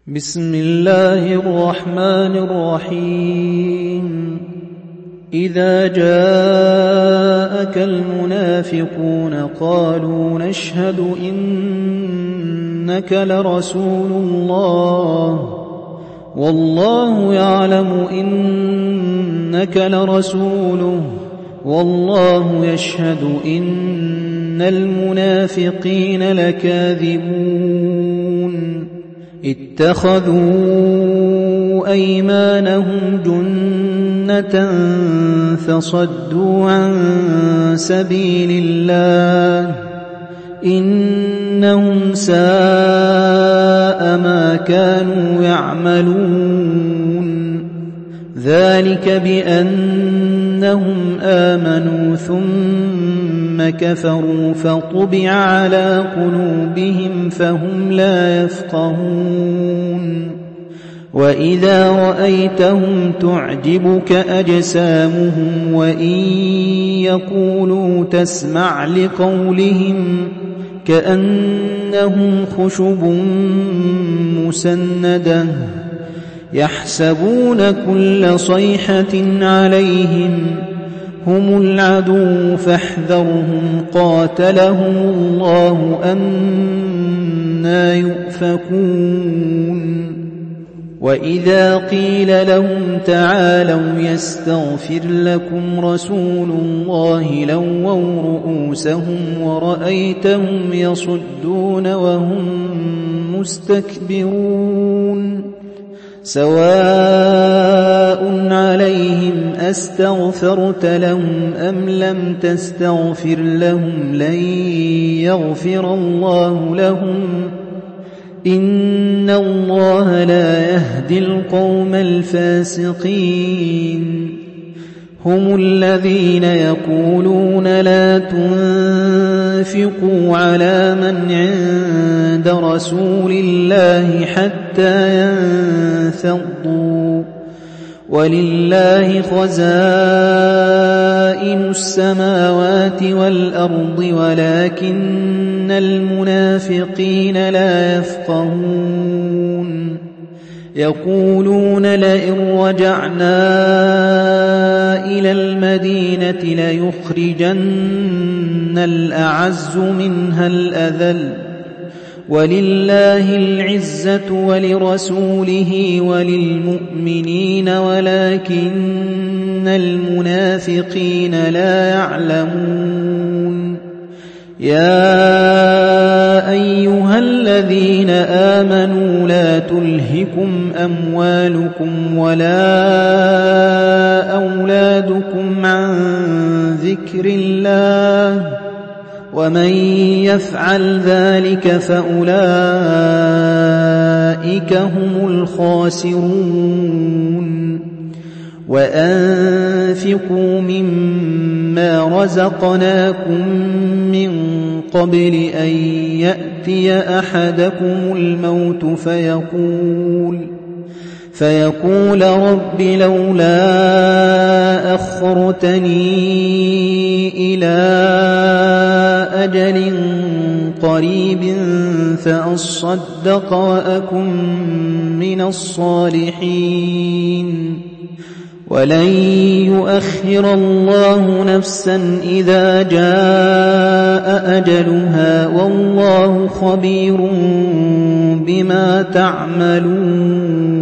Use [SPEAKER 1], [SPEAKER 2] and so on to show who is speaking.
[SPEAKER 1] بسم الله الرحمن الرحيم إذا جاءك المنافقون قالوا نشهد إنك لرسول الله والله يعلم إنك لرسوله والله يشهد إن المنافقين لكاذبون اتخذوا أيمانهم جنة فصدوا عن سبيل الله إنهم ساء ما كانوا يعملون ذلك بأنهم آمنوا ثم كفروا فطبع على قلوبهم فهم لا يفقهون وإذا رأيتهم تعجبك أجسامهم وإن يقولوا تسمع لقولهم كأنهم خشب مسندة يحسبون كل صيحة عليهم هم العدو فاحذرهم قاتلهم الله أنى يؤفكون وإذا قيل لهم تعالوا يستغفر لكم رسول الله لووا رؤوسهم ورأيتهم يصدون وهم مستكبرون سواء عليهم أستغفرت لهم أم لم تستغفر لهم لن يغفر الله لهم إن الله لا يهدي القوم الفاسقين هم الذين يقولون لا تنفقوا على من عند رسول الله حتى ينفضوا ولله خزائن السماوات والأرض ولكن المنافقين لا يفقهون يقولون لئن رجعنا إلى المدينة ليخرجن الأعز منها الأذل ولله العزة ولرسوله وللمؤمنين ولكن المنافقين لا يعلمون يا أيها الذين آمنوا لا تلهكم أموالكم ولا أولادكم عن ذكر الله ومن يفعل ذلك فأولئك هم الخاسرون وأنفقوا مما رزقناكم من قبل أن يأتي أحدكم الموت فيقول رب لولا أخرتني إلى أجل قريب فأصدق وأكن من الصالحين ولن يؤخر الله نفسا إذا جاء أجلها والله خبير بما تعملون